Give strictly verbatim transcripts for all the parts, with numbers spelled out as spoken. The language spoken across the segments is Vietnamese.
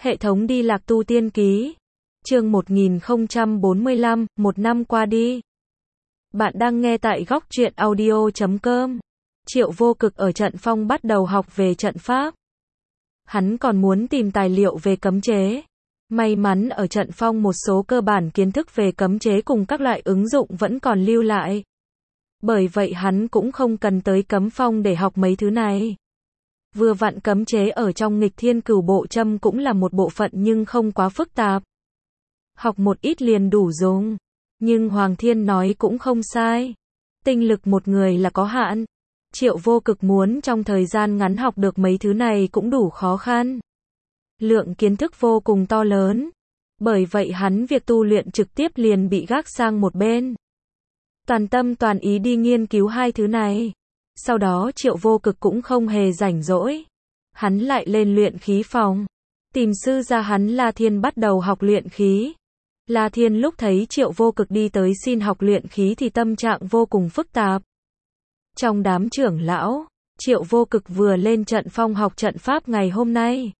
Hệ thống đi lạc tu tiên ký. Chương một nghìn không trăm bốn mươi lăm, một năm qua đi. Bạn đang nghe tại góc truyện audio chấm com. Triệu Vô Cực ở trận phong bắt đầu học về trận pháp. Hắn còn muốn tìm tài liệu về cấm chế. May mắn ở trận phong một số cơ bản kiến thức về cấm chế cùng các loại ứng dụng vẫn còn lưu lại. Bởi vậy hắn cũng không cần tới cấm phong để học mấy thứ này. Vừa vặn cấm chế ở trong nghịch thiên cửu bộ châm cũng là một bộ phận nhưng không quá phức tạp. Học một ít liền đủ dùng. Nhưng Hoàng Thiên nói cũng không sai. Tinh lực một người là có hạn. Triệu Vô Cực muốn trong thời gian ngắn học được mấy thứ này cũng đủ khó khăn. Lượng kiến thức vô cùng to lớn. Bởi vậy hắn việc tu luyện trực tiếp liền bị gác sang một bên. Toàn tâm toàn ý đi nghiên cứu hai thứ này. Sau đó Triệu Vô Cực cũng không hề rảnh rỗi. Hắn lại lên luyện khí phòng. Tìm sư gia hắn La Thiên bắt đầu học luyện khí. La Thiên lúc thấy Triệu Vô Cực đi tới xin học luyện khí thì tâm trạng vô cùng phức tạp. Trong đám trưởng lão, Triệu Vô Cực vừa lên trận phong học trận pháp ngày hôm nay.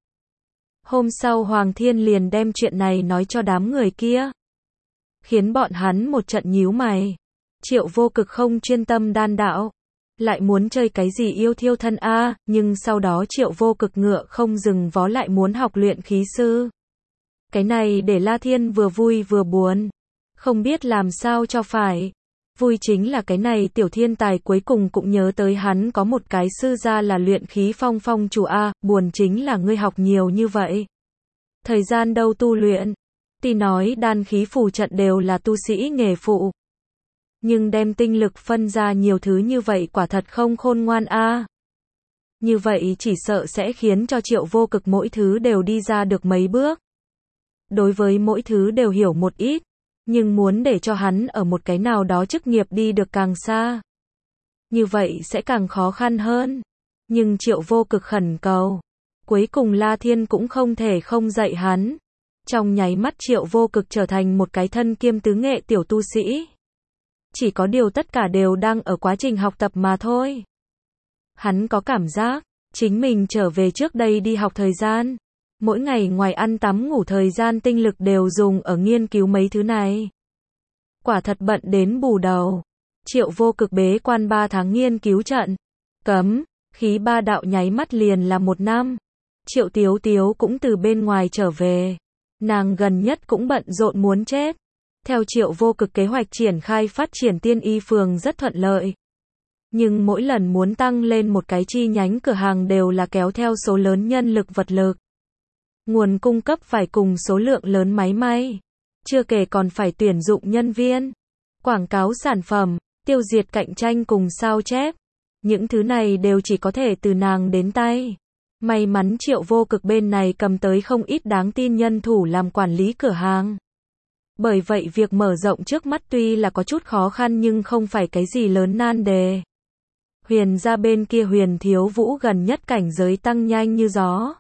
Hôm sau Hoàng Thiên liền đem chuyện này nói cho đám người kia. Khiến bọn hắn một trận nhíu mày. Triệu Vô Cực không chuyên tâm đan đạo. Lại muốn chơi cái gì yêu thiêu thân a, nhưng sau đó Triệu Vô Cực ngựa không dừng vó lại muốn học luyện khí sư. Cái này để La Thiên vừa vui vừa buồn. Không biết làm sao cho phải. Vui chính là cái này tiểu thiên tài cuối cùng cũng nhớ tới hắn có một cái sư gia là luyện khí phong phong chủ a, buồn chính là ngươi học nhiều như vậy. Thời gian đâu tu luyện. Tuy nói đan khí phù trận đều là tu sĩ nghề phụ. Nhưng đem tinh lực phân ra nhiều thứ như vậy quả thật không khôn ngoan a. Như vậy chỉ sợ sẽ khiến cho Triệu Vô Cực mỗi thứ đều đi ra được mấy bước. Đối với mỗi thứ đều hiểu một ít, nhưng muốn để cho hắn ở một cái nào đó chức nghiệp đi được càng xa. Như vậy sẽ càng khó khăn hơn. Nhưng Triệu Vô Cực khẩn cầu. Cuối cùng La Thiên cũng không thể không dạy hắn. Trong nháy mắt Triệu Vô Cực trở thành một cái thân kiêm tứ nghệ tiểu tu sĩ. Chỉ có điều tất cả đều đang ở quá trình học tập mà thôi. Hắn có cảm giác, chính mình trở về trước đây đi học thời gian. Mỗi ngày ngoài ăn tắm ngủ thời gian tinh lực đều dùng ở nghiên cứu mấy thứ này. Quả thật bận đến bù đầu. Triệu Vô Cực bế quan ba tháng nghiên cứu trận. Cấm, khí ba đạo nháy mắt liền là một năm. Triệu Tiếu Tiếu cũng từ bên ngoài trở về. Nàng gần nhất cũng bận rộn muốn chết. Theo Triệu Vô Cực kế hoạch triển khai phát triển tiên y phường rất thuận lợi. Nhưng mỗi lần muốn tăng lên một cái chi nhánh cửa hàng đều là kéo theo số lớn nhân lực vật lực. Nguồn cung cấp phải cùng số lượng lớn máy may. Chưa kể còn phải tuyển dụng nhân viên. Quảng cáo sản phẩm, tiêu diệt cạnh tranh cùng sao chép. Những thứ này đều chỉ có thể từ nàng đến tay. May mắn Triệu Vô Cực bên này cầm tới không ít đáng tin nhân thủ làm quản lý cửa hàng. Bởi vậy việc mở rộng trước mắt tuy là có chút khó khăn nhưng không phải cái gì lớn nan đề. Huyền gia bên kia Huyền Thiếu Vũ gần nhất cảnh giới tăng nhanh như gió.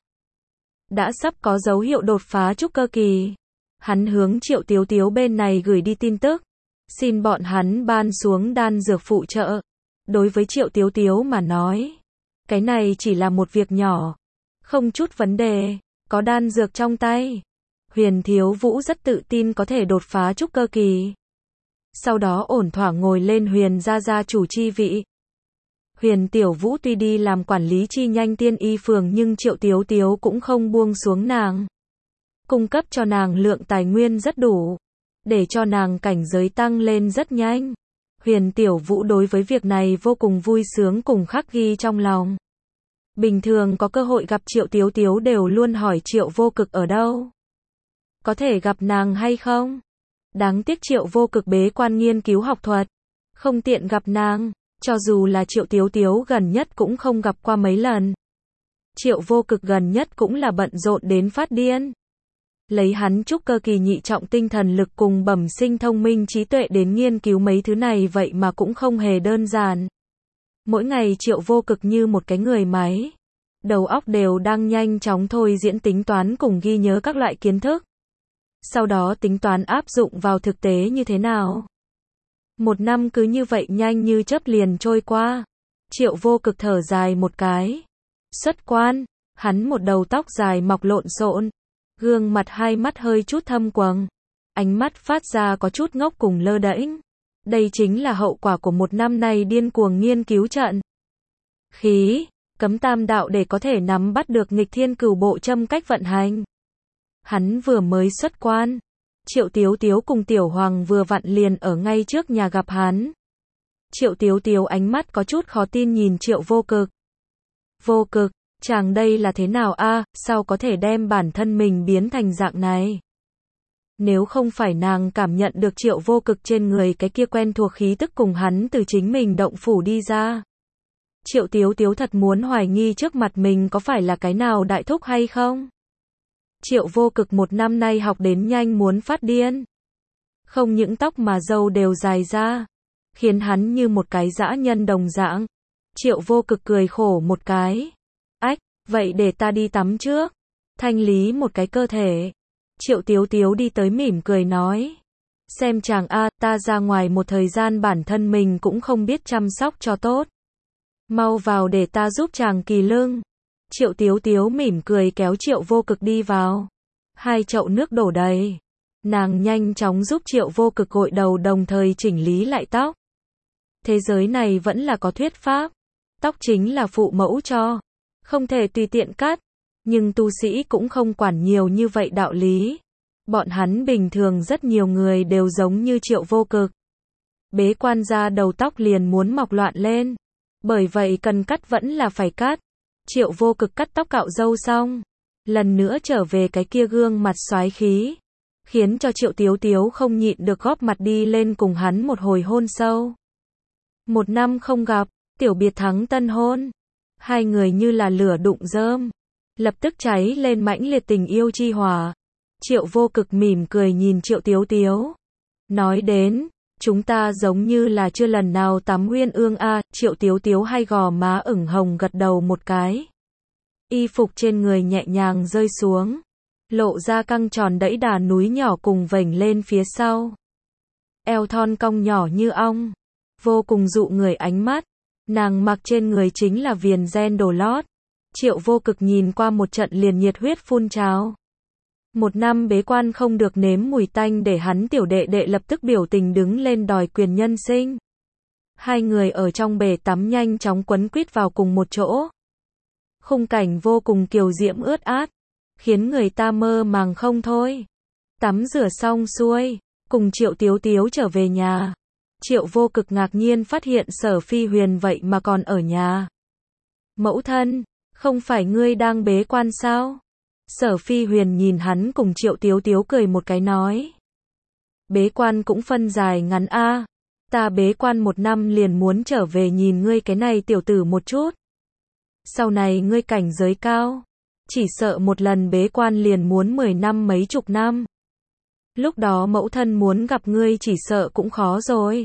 Đã sắp có dấu hiệu đột phá trúc cơ kỳ. Hắn hướng Triệu Tiếu Tiếu bên này gửi đi tin tức. Xin bọn hắn ban xuống đan dược phụ trợ. Đối với Triệu Tiếu Tiếu mà nói. Cái này chỉ là một việc nhỏ. Không chút vấn đề. Có đan dược trong tay. Huyền Thiếu Vũ rất tự tin có thể đột phá trúc cơ kỳ. Sau đó ổn thỏa ngồi lên Huyền gia gia chủ chi vị. Huyền Tiểu Vũ tuy đi làm quản lý chi nhanh tiên y phường nhưng Triệu Tiếu Tiếu cũng không buông xuống nàng. Cung cấp cho nàng lượng tài nguyên rất đủ. Để cho nàng cảnh giới tăng lên rất nhanh. Huyền Tiểu Vũ đối với việc này vô cùng vui sướng cùng khắc ghi trong lòng. Bình thường có cơ hội gặp Triệu Tiếu Tiếu đều luôn hỏi Triệu Vô Cực ở đâu. Có thể gặp nàng hay không? Đáng tiếc Triệu Vô Cực bế quan nghiên cứu học thuật. Không tiện gặp nàng. Cho dù là Triệu Tiếu Tiếu gần nhất cũng không gặp qua mấy lần. Triệu Vô Cực gần nhất cũng là bận rộn đến phát điên. Lấy hắn trúc cơ kỳ nhị trọng tinh thần lực cùng bẩm sinh thông minh trí tuệ đến nghiên cứu mấy thứ này vậy mà cũng không hề đơn giản. Mỗi ngày Triệu Vô Cực như một cái người máy. Đầu óc đều đang nhanh chóng thôi diễn tính toán cùng ghi nhớ các loại kiến thức. Sau đó tính toán áp dụng vào thực tế như thế nào. Một năm cứ như vậy nhanh như chớp liền trôi qua. Triệu Vô Cực thở dài một cái. Xuất quan, hắn một đầu tóc dài mọc lộn xộn, Gương mặt hai mắt hơi chút thâm quầng. Ánh mắt phát ra có chút ngốc cùng lơ đễnh. Đây chính là hậu quả của một năm nay điên cuồng nghiên cứu trận khí, cấm tam đạo để có thể nắm bắt được nghịch thiên cửu bộ châm cách vận hành. Hắn vừa mới xuất quan. Triệu Tiếu Tiếu cùng Tiểu Hoàng vừa vặn liền ở ngay trước nhà gặp hắn. Triệu Tiếu Tiếu ánh mắt có chút khó tin nhìn Triệu Vô Cực. Vô Cực, chàng đây là thế nào a, sao có thể đem bản thân mình biến thành dạng này? Nếu không phải nàng cảm nhận được Triệu Vô Cực trên người cái kia quen thuộc khí tức cùng hắn từ chính mình động phủ đi ra. Triệu Tiếu Tiếu thật muốn hoài nghi trước mặt mình có phải là cái nào đại thúc hay không? Triệu Vô Cực một năm nay học đến nhanh muốn phát điên. Không những tóc mà râu đều dài ra, khiến hắn như một cái dã nhân đồng dạng. Triệu Vô Cực cười khổ một cái. Ách, vậy để ta đi tắm trước. Thanh lý một cái cơ thể. Triệu Tiếu Tiếu đi tới mỉm cười nói. Xem chàng a, ta ra ngoài một thời gian bản thân mình cũng không biết chăm sóc cho tốt. Mau vào để ta giúp chàng kỳ lưng. Triệu Tiếu Tiếu mỉm cười kéo Triệu Vô Cực đi vào. Hai chậu nước đổ đầy. Nàng nhanh chóng giúp Triệu Vô Cực gội đầu đồng thời chỉnh lý lại tóc. Thế giới này vẫn là có thuyết pháp. Tóc chính là phụ mẫu cho. Không thể tùy tiện cắt. Nhưng tu sĩ cũng không quản nhiều như vậy đạo lý. Bọn hắn bình thường rất nhiều người đều giống như Triệu Vô Cực. Bế quan ra đầu tóc liền muốn mọc loạn lên. Bởi vậy cần cắt vẫn là phải cắt. Triệu Vô Cực cắt tóc cạo râu xong. Lần nữa trở về cái kia gương mặt xoái khí. Khiến cho Triệu Tiếu Tiếu không nhịn được góp mặt đi lên cùng hắn một hồi hôn sâu. Một năm không gặp, tiểu biệt thắng tân hôn. Hai người như là lửa đụng rơm. Lập tức cháy lên mãnh liệt tình yêu chi hỏa. Triệu Vô Cực mỉm cười nhìn Triệu Tiếu Tiếu. Nói đến, chúng ta giống như là chưa lần nào tắm uyên ương a. Triệu Tiếu Tiếu hai gò má ửng hồng gật đầu một cái. Y phục trên người nhẹ nhàng rơi xuống. Lộ ra căng tròn đẫy đà núi nhỏ cùng vểnh lên phía sau. Eo thon cong nhỏ như ong. Vô cùng dụ người ánh mắt. Nàng mặc trên người chính là viền ren đồ lót. Triệu Vô Cực nhìn qua một trận liền nhiệt huyết phun trào. Một năm bế quan không được nếm mùi tanh để hắn tiểu đệ đệ lập tức biểu tình đứng lên đòi quyền nhân sinh. Hai người ở trong bể tắm nhanh chóng quấn quýt vào cùng một chỗ. Khung cảnh vô cùng kiều diễm ướt át, khiến người ta mơ màng không thôi. Tắm rửa xong xuôi, cùng Triệu Tiếu Tiếu trở về nhà. Triệu Vô Cực ngạc nhiên phát hiện Sở Phi Huyền vậy mà còn ở nhà. Mẫu thân, không phải ngươi đang bế quan sao? Sở Phi Huyền nhìn hắn cùng Triệu Tiếu Tiếu cười một cái nói. Bế quan cũng phân dài ngắn a. Ta bế quan một năm liền muốn trở về nhìn ngươi cái này tiểu tử một chút. Sau này ngươi cảnh giới cao. Chỉ sợ một lần bế quan liền muốn mười năm mấy chục năm. Lúc đó mẫu thân muốn gặp ngươi chỉ sợ cũng khó rồi.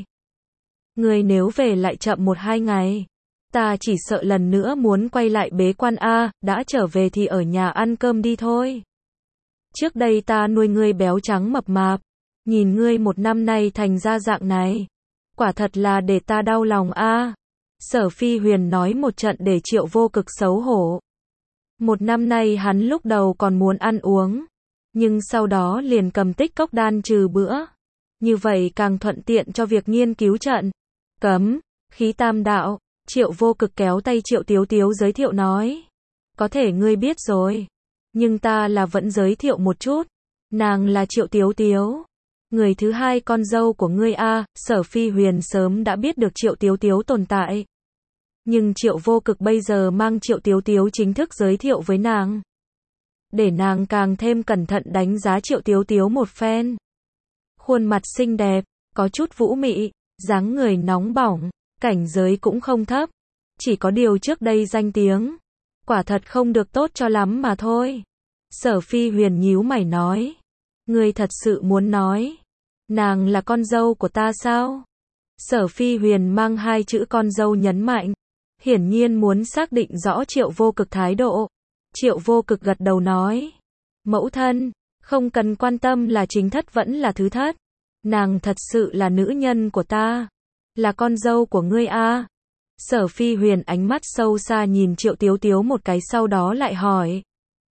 Ngươi nếu về lại chậm một hai ngày. Ta chỉ sợ lần nữa muốn quay lại bế quan a, đã trở về thì ở nhà ăn cơm đi thôi. Trước đây ta nuôi ngươi béo trắng mập mạp, nhìn ngươi một năm nay thành ra dạng này, quả thật là để ta đau lòng a. Sở Phi Huyền nói một trận để Triệu Vô Cực xấu hổ. Một năm nay hắn lúc đầu còn muốn ăn uống, nhưng sau đó liền cầm tích cốc đan trừ bữa. Như vậy càng thuận tiện cho việc nghiên cứu trận cấm khí tam đạo. Triệu Vô Cực kéo tay Triệu Tiếu Tiếu giới thiệu nói. Có thể ngươi biết rồi. Nhưng ta là vẫn giới thiệu một chút. Nàng là Triệu Tiếu Tiếu. Người thứ hai con dâu của ngươi a. Sở Phi Huyền sớm đã biết được Triệu Tiếu Tiếu tồn tại. Nhưng Triệu Vô Cực bây giờ mang Triệu Tiếu Tiếu chính thức giới thiệu với nàng. Để nàng càng thêm cẩn thận đánh giá Triệu Tiếu Tiếu một phen. Khuôn mặt xinh đẹp, có chút vũ mị, dáng người nóng bỏng. Cảnh giới cũng không thấp. Chỉ có điều trước đây danh tiếng. Quả thật không được tốt cho lắm mà thôi. Sở Phi Huyền nhíu mày nói. Ngươi thật sự muốn nói. Nàng là con dâu của ta sao? Sở Phi Huyền mang hai chữ con dâu nhấn mạnh. Hiển nhiên muốn xác định rõ Triệu Vô Cực thái độ. Triệu Vô Cực gật đầu nói. Mẫu thân, không cần quan tâm là chính thất vẫn là thứ thất. Nàng thật sự là nữ nhân của ta. Là con dâu của ngươi a. Sở Phi Huyền ánh mắt sâu xa nhìn Triệu Tiếu Tiếu một cái sau đó lại hỏi.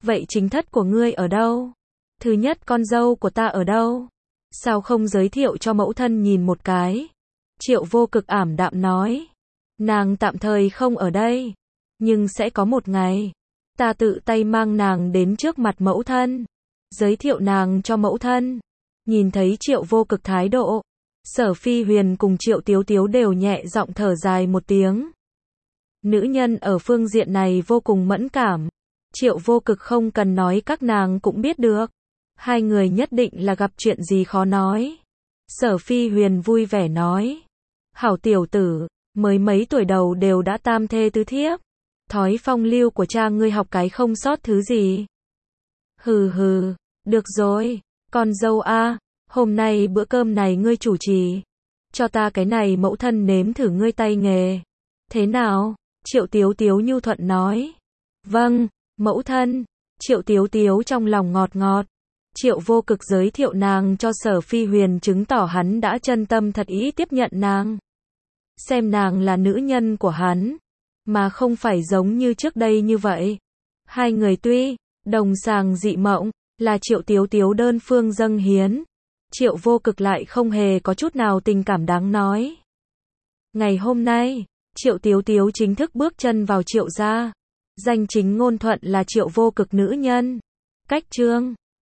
vậy chính thất của ngươi ở đâu? Thứ nhất con dâu của ta ở đâu? Sao không giới thiệu cho mẫu thân nhìn một cái? Triệu Vô Cực ảm đạm nói. Nàng tạm thời không ở đây, nhưng sẽ có một ngày, ta tự tay mang nàng đến trước mặt mẫu thân, giới thiệu nàng cho mẫu thân. Nhìn thấy Triệu Vô Cực thái độ, Sở Phi Huyền cùng Triệu Tiếu Tiếu đều nhẹ giọng thở dài một tiếng. Nữ nhân ở phương diện này vô cùng mẫn cảm. Triệu Vô Cực không cần nói các nàng cũng biết được. Hai người nhất định là gặp chuyện gì khó nói. Sở Phi Huyền vui vẻ nói. Hảo tiểu tử, mới mấy tuổi đầu đều đã tam thê tứ thiếp. Thói phong lưu của cha ngươi học cái không sót thứ gì. Hừ hừ, được rồi, con dâu a, hôm nay bữa cơm này ngươi chủ trì. Cho ta cái này mẫu thân nếm thử ngươi tay nghề. Thế nào? Triệu Tiếu Tiếu nhu thuận nói. Vâng, mẫu thân. Triệu Tiếu Tiếu trong lòng ngọt ngọt. Triệu Vô Cực giới thiệu nàng cho Sở Phi Huyền chứng tỏ hắn đã chân tâm thật ý tiếp nhận nàng. Xem nàng là nữ nhân của hắn, mà không phải giống như trước đây như vậy. Hai người tuy đồng sàng dị mộng, là Triệu Tiếu Tiếu đơn phương dâng hiến. Triệu Vô Cực lại không hề có chút nào tình cảm đáng nói. Ngày hôm nay, Triệu Tiếu Tiếu chính thức bước chân vào Triệu gia. Danh chính ngôn thuận là Triệu Vô Cực nữ nhân. Cách chương